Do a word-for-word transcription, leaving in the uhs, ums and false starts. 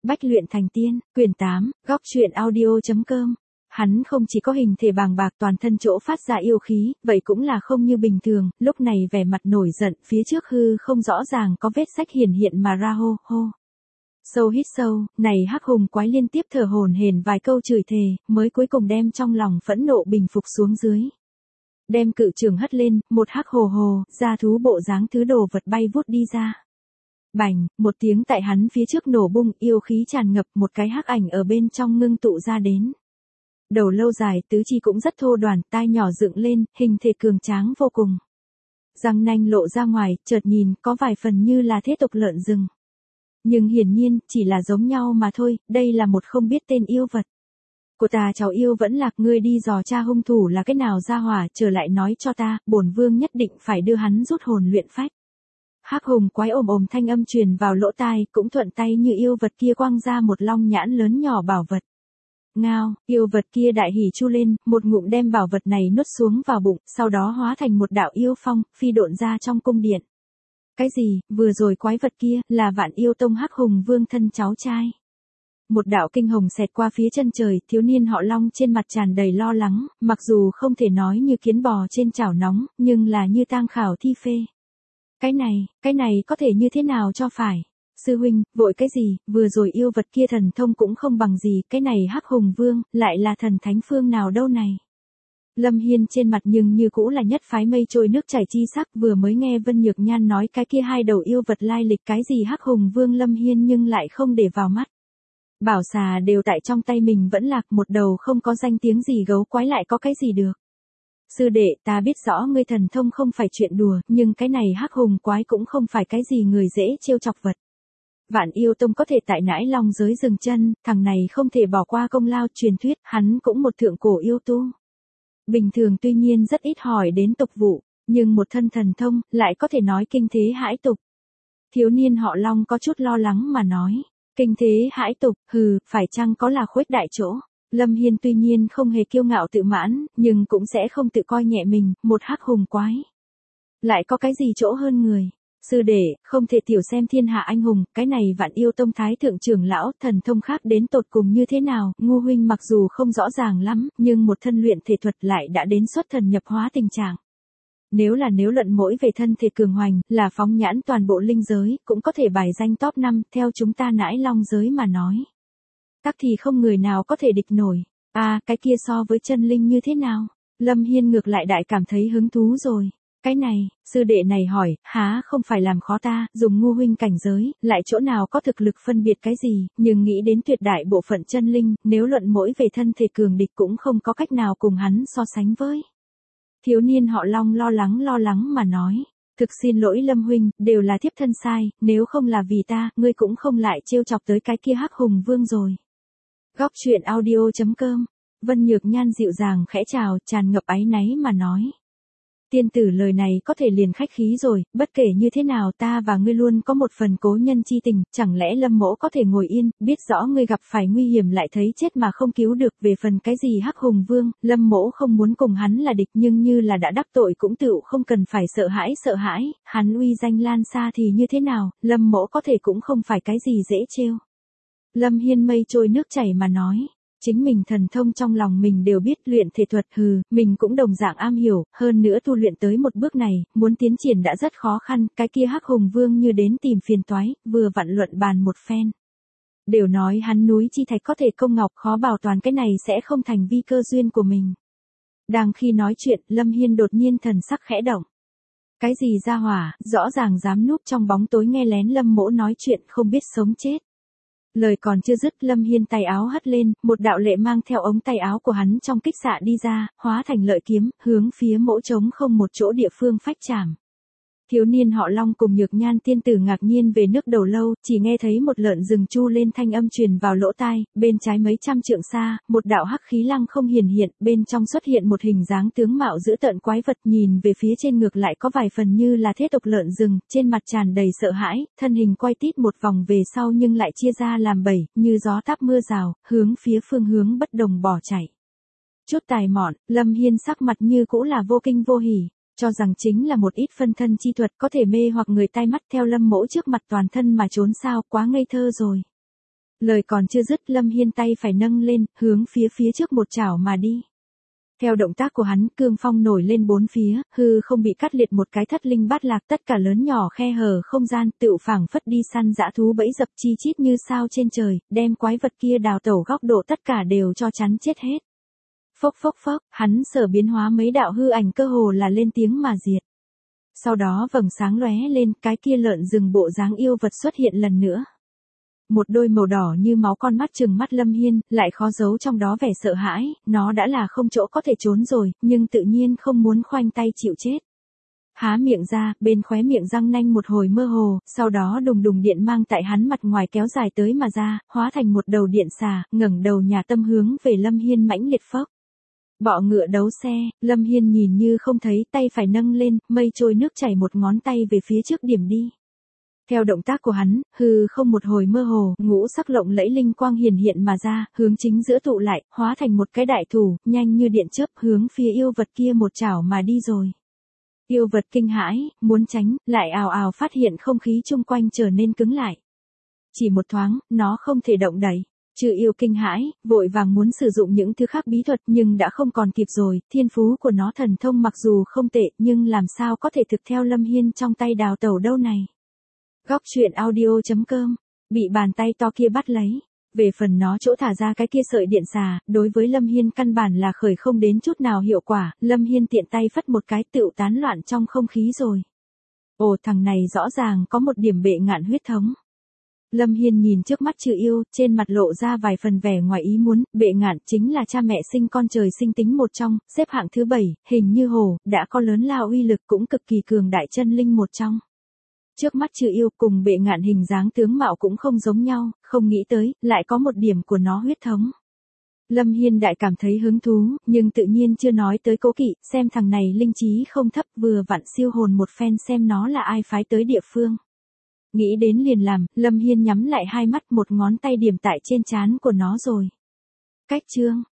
Bách luyện thành tiên, quyển tám, góc truyện audio.com. Hắn không chỉ có hình thể bàng bạc toàn thân chỗ phát ra yêu khí, vậy cũng là không như bình thường, lúc này vẻ mặt nổi giận, phía trước hư không rõ ràng có vết sách hiển hiện mà ra hô, hô. Sâu hít sâu, này hắc hùng quái liên tiếp thở hổn hển vài câu chửi thề, mới cuối cùng đem trong lòng phẫn nộ bình phục xuống dưới. Đem cự trường hất lên, một hắc hồ hồ, ra thú bộ dáng thứ đồ vật bay vút đi ra. Bành, một tiếng tại hắn phía trước nổ bung, yêu khí tràn ngập, một cái hắc ảnh ở bên trong ngưng tụ ra đến. Đầu lâu dài, tứ chi cũng rất thô đoản, tai nhỏ dựng lên, hình thể cường tráng vô cùng. Răng nanh lộ ra ngoài, chợt nhìn, có vài phần như là thế tục lợn rừng. Nhưng hiển nhiên, chỉ là giống nhau mà thôi, đây là một không biết tên yêu vật. Của ta cháu yêu vẫn lạc, ngươi đi dò tra hung thủ là cái nào ra hỏa, trở lại nói cho ta, bổn vương nhất định phải đưa hắn rút hồn luyện phách. Hắc hùng quái ồm ồm thanh âm truyền vào lỗ tai, cũng thuận tay như yêu vật kia quăng ra một long nhãn lớn nhỏ bảo vật. Ngao, yêu vật kia đại hỉ chu lên, một ngụm đem bảo vật này nuốt xuống vào bụng, sau đó hóa thành một đạo yêu phong, phi độn ra trong cung điện. Cái gì, vừa rồi quái vật kia, là Vạn Yêu Tông Hắc Hùng Vương thân cháu trai. Một đạo kinh hồng xẹt qua phía chân trời, thiếu niên họ Long trên mặt tràn đầy lo lắng, mặc dù không thể nói như kiến bò trên chảo nóng, nhưng là như tang khảo thi phê. Cái này, cái này có thể như thế nào cho phải? Sư huynh, vội cái gì, vừa rồi yêu vật kia thần thông cũng không bằng gì, cái này Hắc Hùng Vương, lại là thần thánh phương nào đâu này? Lâm Hiên trên mặt nhưng như cũ là nhất phái mây trôi nước chảy chi sắc, vừa mới nghe Vân Nhược Nhan nói cái kia hai đầu yêu vật lai lịch cái gì Hắc Hùng Vương Lâm Hiên nhưng lại không để vào mắt. Bảo xà đều tại trong tay mình vẫn lạc, một đầu không có danh tiếng gì gấu quái lại có cái gì được. Sư đệ, ta biết rõ ngươi thần thông không phải chuyện đùa, nhưng cái này Hắc Hùng quái cũng không phải cái gì người dễ trêu chọc vật. Vạn Yêu Tông có thể tại Nãi Long giới dừng chân, thằng này không thể bỏ qua công lao, truyền thuyết, hắn cũng một thượng cổ yêu tu. Bình thường tuy nhiên rất ít hỏi đến tục vụ, nhưng một thân thần thông, lại có thể nói kinh thế hãi tục. Thiếu niên họ Long có chút lo lắng mà nói, kinh thế hãi tục, hừ, phải chăng có là khuếch đại chỗ. Lâm Hiên tuy nhiên không hề kiêu ngạo tự mãn, nhưng cũng sẽ không tự coi nhẹ mình, một hắc hùng quái. Lại có cái gì chỗ hơn người? Sư đệ, không thể tiểu xem thiên hạ anh hùng, cái này Vạn Yêu Tông thái thượng trưởng lão, thần thông khác đến tột cùng như thế nào, ngu huynh mặc dù không rõ ràng lắm, nhưng một thân luyện thể thuật lại đã đến xuất thần nhập hóa tình trạng. Nếu là nếu luận mỗi về thân thể cường hoành, là phóng nhãn toàn bộ linh giới, cũng có thể bài danh top năm, theo chúng ta Nãi Long giới mà nói. Tắc thì không người nào có thể địch nổi. À, cái kia so với chân linh như thế nào? Lâm Hiên ngược lại đại cảm thấy hứng thú rồi. Cái này, sư đệ này hỏi, há không phải làm khó ta, dùng ngu huynh cảnh giới, lại chỗ nào có thực lực phân biệt cái gì, nhưng nghĩ đến tuyệt đại bộ phận chân linh, nếu luận mỗi về thân thể cường địch cũng không có cách nào cùng hắn so sánh với. Thiếu niên họ Long lo lắng lo lắng mà nói, thực xin lỗi Lâm huynh, đều là thiếp thân sai, nếu không là vì ta, ngươi cũng không lại trêu chọc tới cái kia Hắc Hùng Vương rồi. Góc truyện audio.com, Vân Nhược Nhan dịu dàng khẽ chào, tràn ngập áy náy mà nói. Tiên tử lời này có thể liền khách khí rồi, bất kể như thế nào ta và ngươi luôn có một phần cố nhân chi tình, chẳng lẽ Lâm mỗ có thể ngồi yên, biết rõ ngươi gặp phải nguy hiểm lại thấy chết mà không cứu được, về phần cái gì Hắc Hùng Vương, Lâm mỗ không muốn cùng hắn là địch, nhưng như là đã đắc tội cũng tựu không cần phải sợ hãi sợ hãi, hắn uy danh lan xa thì như thế nào, Lâm mỗ có thể cũng không phải cái gì dễ trêu. Lâm Hiên mây trôi nước chảy mà nói. Chính mình thần thông trong lòng mình đều biết, luyện thể thuật hừ, mình cũng đồng dạng am hiểu, hơn nữa tu luyện tới một bước này, muốn tiến triển đã rất khó khăn, cái kia Hắc Hùng Vương như đến tìm phiền toái, vừa vặn luận bàn một phen. Đều nói hắn núi chi thạch có thể công ngọc, khó bảo toàn cái này sẽ không thành vi cơ duyên của mình. Đang khi nói chuyện, Lâm Hiên đột nhiên thần sắc khẽ động. Cái gì ra hỏa, rõ ràng dám núp trong bóng tối nghe lén Lâm mỗ nói chuyện không biết sống chết. Lời còn chưa dứt, Lâm Hiên tay áo hất lên, một đạo lệ mang theo ống tay áo của hắn trong kích xạ đi ra, hóa thành lợi kiếm, hướng phía mỗ trống không một chỗ địa phương phách chạm. Thiếu niên họ Long cùng Nhược Nhan tiên tử ngạc nhiên về nước đầu lâu, chỉ nghe thấy một lợn rừng chu lên thanh âm truyền vào lỗ tai, bên trái mấy trăm trượng xa, một đạo hắc khí lăng không hiển hiện, bên trong xuất hiện một hình dáng tướng mạo dữ tợn quái vật, nhìn về phía trên ngược lại có vài phần như là thế tục lợn rừng, trên mặt tràn đầy sợ hãi, thân hình quay tít một vòng về sau nhưng lại chia ra làm bảy, như gió táp mưa rào, hướng phía phương hướng bất đồng bỏ chạy. Chút tài mọn, Lâm Hiên sắc mặt như cũ là vô kinh vô hỉ. Cho rằng chính là một ít phân thân chi thuật có thể mê hoặc người tai mắt, theo Lâm mỗ trước mặt toàn thân mà trốn sao, quá ngây thơ rồi. Lời còn chưa dứt, Lâm Hiên tay phải nâng lên, hướng phía phía trước một chảo mà đi. Theo động tác của hắn, cương phong nổi lên bốn phía, hư không bị cắt liệt một cái thất linh bát lạc, tất cả lớn nhỏ khe hở không gian, tựu phảng phất đi săn dã thú bẫy dập chi chít như sao trên trời, đem quái vật kia đào tẩu góc độ tất cả đều cho chắn chết hết. Phốc phốc phốc, hắn sở biến hóa mấy đạo hư ảnh cơ hồ là lên tiếng mà diệt. Sau đó vầng sáng lóe lên, cái kia lợn rừng bộ dáng yêu vật xuất hiện lần nữa. Một đôi màu đỏ như máu con mắt trừng mắt Lâm Hiên, lại khó giấu trong đó vẻ sợ hãi, nó đã là không chỗ có thể trốn rồi, nhưng tự nhiên không muốn khoanh tay chịu chết. Há miệng ra, bên khóe miệng răng nanh một hồi mơ hồ, sau đó đùng đùng điện mang tại hắn mặt ngoài kéo dài tới mà ra, hóa thành một đầu điện xà, ngẩng đầu nhà tâm hướng về Lâm Hiên mãnh liệt phốc. Bọ ngựa đấu xe, Lâm Hiên nhìn như không thấy, tay phải nâng lên, mây trôi nước chảy một ngón tay về phía trước điểm đi. Theo động tác của hắn, hư không một hồi mơ hồ, ngũ sắc lộng lẫy linh quang hiển hiện mà ra, hướng chính giữa tụ lại, hóa thành một cái đại thủ, nhanh như điện chớp hướng phía yêu vật kia một chảo mà đi rồi. Yêu vật kinh hãi, muốn tránh, lại ào ào phát hiện không khí chung quanh trở nên cứng lại. Chỉ một thoáng, nó không thể động đậy. Chư yêu kinh hãi, vội vàng muốn sử dụng những thứ khác bí thuật nhưng đã không còn kịp rồi, thiên phú của nó thần thông mặc dù không tệ nhưng làm sao có thể thực theo Lâm Hiên trong tay đào tẩu đâu này. Góc truyện audio chấm com, bị bàn tay to kia bắt lấy. Về phần nó chỗ thả ra cái kia sợi điện xà, đối với Lâm Hiên căn bản là khởi không đến chút nào hiệu quả, Lâm Hiên tiện tay phất một cái tựu tán loạn trong không khí rồi. Ồ, thằng này rõ ràng có một điểm bệ ngạn huyết thống. Lâm Hiên nhìn trước mắt Trừ Yêu, trên mặt lộ ra vài phần vẻ ngoài ý muốn, bệ ngạn chính là cha mẹ sinh con trời sinh tính một trong, xếp hạng thứ bảy, hình như hổ, đã có lớn lao uy lực cũng cực kỳ cường đại chân linh một trong. Trước mắt Trừ Yêu cùng bệ ngạn hình dáng tướng mạo cũng không giống nhau, không nghĩ tới, lại có một điểm của nó huyết thống. Lâm Hiên đại cảm thấy hứng thú, nhưng tự nhiên chưa nói tới cố kỵ, xem thằng này linh trí không thấp, vừa vặn siêu hồn một phen xem nó là ai phái tới địa phương. Nghĩ đến liền làm, Lâm Hiên nhắm lại hai mắt, một ngón tay điểm tại trên trán của nó rồi. Cách chương